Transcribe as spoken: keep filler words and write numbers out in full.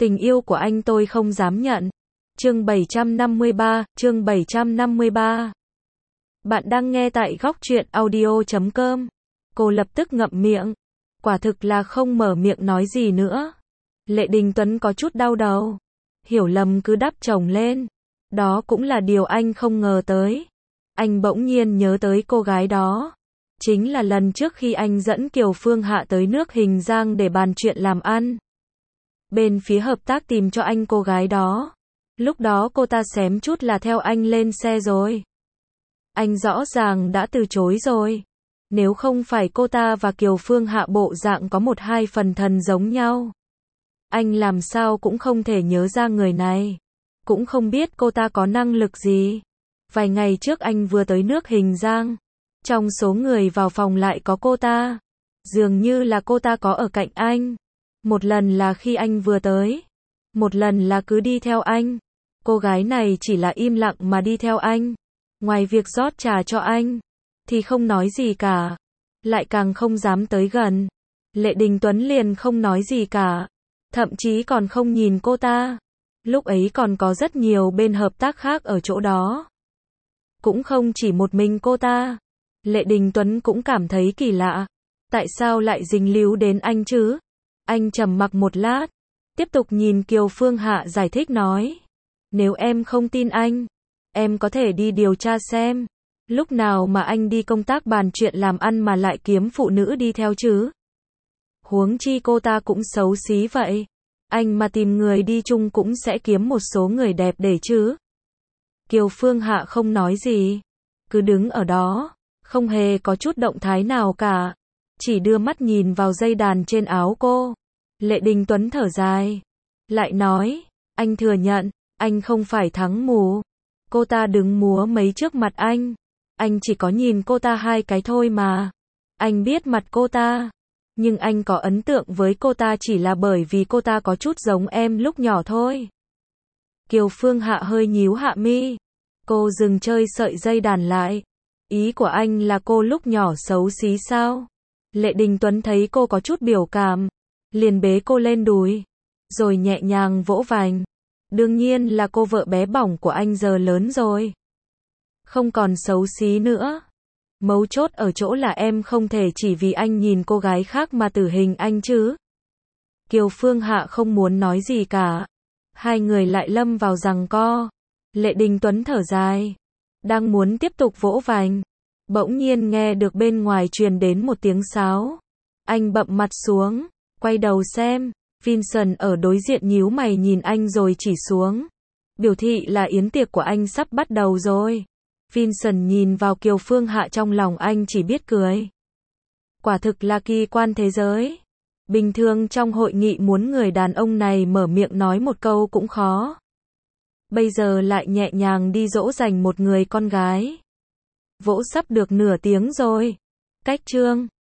Tình yêu của anh tôi không dám nhận. Chương bảy trăm năm mươi ba, chương bảy trăm năm mươi ba. Bạn đang nghe tại góc truyện audio chấm com. Cô lập tức ngậm miệng. Quả thực là không mở miệng nói gì nữa. Lệ Đình Tuấn có chút đau đầu. Hiểu lầm cứ đắp chồng lên. Đó cũng là điều anh không ngờ tới. Anh bỗng nhiên nhớ tới cô gái đó. Chính là lần trước khi anh dẫn Kiều Phương Hạ tới nước Hình Giang để bàn chuyện làm ăn. Bên phía hợp tác tìm cho anh cô gái đó. Lúc đó cô ta xém chút là theo anh lên xe rồi. Anh rõ ràng đã từ chối rồi. Nếu không phải cô ta và Kiều Phương Hạ bộ dạng có một hai phần thần giống nhau. Anh làm sao cũng không thể nhớ ra người này. Cũng không biết cô ta có năng lực gì. Vài ngày trước anh vừa tới nước Hình Giang. Trong số người vào phòng lại có cô ta. Dường như là cô ta có ở cạnh anh. Một lần là khi anh vừa tới. Một lần là cứ đi theo anh. Cô gái này chỉ là im lặng mà đi theo anh. Ngoài việc rót trà cho anh, thì không nói gì cả. Lại càng không dám tới gần. Lệ Đình Tuấn liền không nói gì cả. Thậm chí còn không nhìn cô ta. Lúc ấy còn có rất nhiều bên hợp tác khác ở chỗ đó. Cũng không chỉ một mình cô ta. Lệ Đình Tuấn cũng cảm thấy kỳ lạ. Tại sao lại dính líu đến anh chứ? Anh trầm mặc một lát. Tiếp tục nhìn Kiều Phương Hạ giải thích nói. Nếu em không tin anh, em có thể đi điều tra xem. Lúc nào mà anh đi công tác bàn chuyện làm ăn mà lại kiếm phụ nữ đi theo chứ? Huống chi cô ta cũng xấu xí vậy. Anh mà tìm người đi chung cũng sẽ kiếm một số người đẹp để chứ. Kiều Phương Hạ không nói gì. Cứ đứng ở đó. Không hề có chút động thái nào cả. Chỉ đưa mắt nhìn vào dây đàn trên áo cô. Lệ Đình Tuấn thở dài. Lại nói. Anh thừa nhận. Anh không phải thắng mù. Cô ta đứng múa mấy trước mặt anh. Anh chỉ có nhìn cô ta hai cái thôi mà. Anh biết mặt cô ta. Nhưng anh có ấn tượng với cô ta chỉ là bởi vì cô ta có chút giống em lúc nhỏ thôi. Kiều Phương Hạ hơi nhíu hạ mi. Cô dừng chơi sợi dây đàn lại. Ý của anh là cô lúc nhỏ xấu xí sao? Lệ Đình Tuấn thấy cô có chút biểu cảm. Liền bế cô lên đùi. Rồi nhẹ nhàng vỗ vành. Đương nhiên là cô vợ bé bỏng của anh giờ lớn rồi. Không còn xấu xí nữa. Mấu chốt ở chỗ là em không thể chỉ vì anh nhìn cô gái khác mà tử hình anh chứ. Kiều Phương Hạ không muốn nói gì cả. Hai người lại lâm vào giằng co. Lệ Đình Tuấn thở dài. Đang muốn tiếp tục vỗ vành. Bỗng nhiên nghe được bên ngoài truyền đến một tiếng sáo. Anh bậm mặt xuống. Quay đầu xem. Vincent ở đối diện nhíu mày nhìn anh rồi chỉ xuống. Biểu thị là yến tiệc của anh sắp bắt đầu rồi. Vincent nhìn vào Kiều Phương Hạ trong lòng anh chỉ biết cười. Quả thực là kỳ quan thế giới. Bình thường trong hội nghị muốn người đàn ông này mở miệng nói một câu cũng khó. Bây giờ lại nhẹ nhàng đi dỗ dành một người con gái. Vỗ sắp được nửa tiếng rồi. Cách chương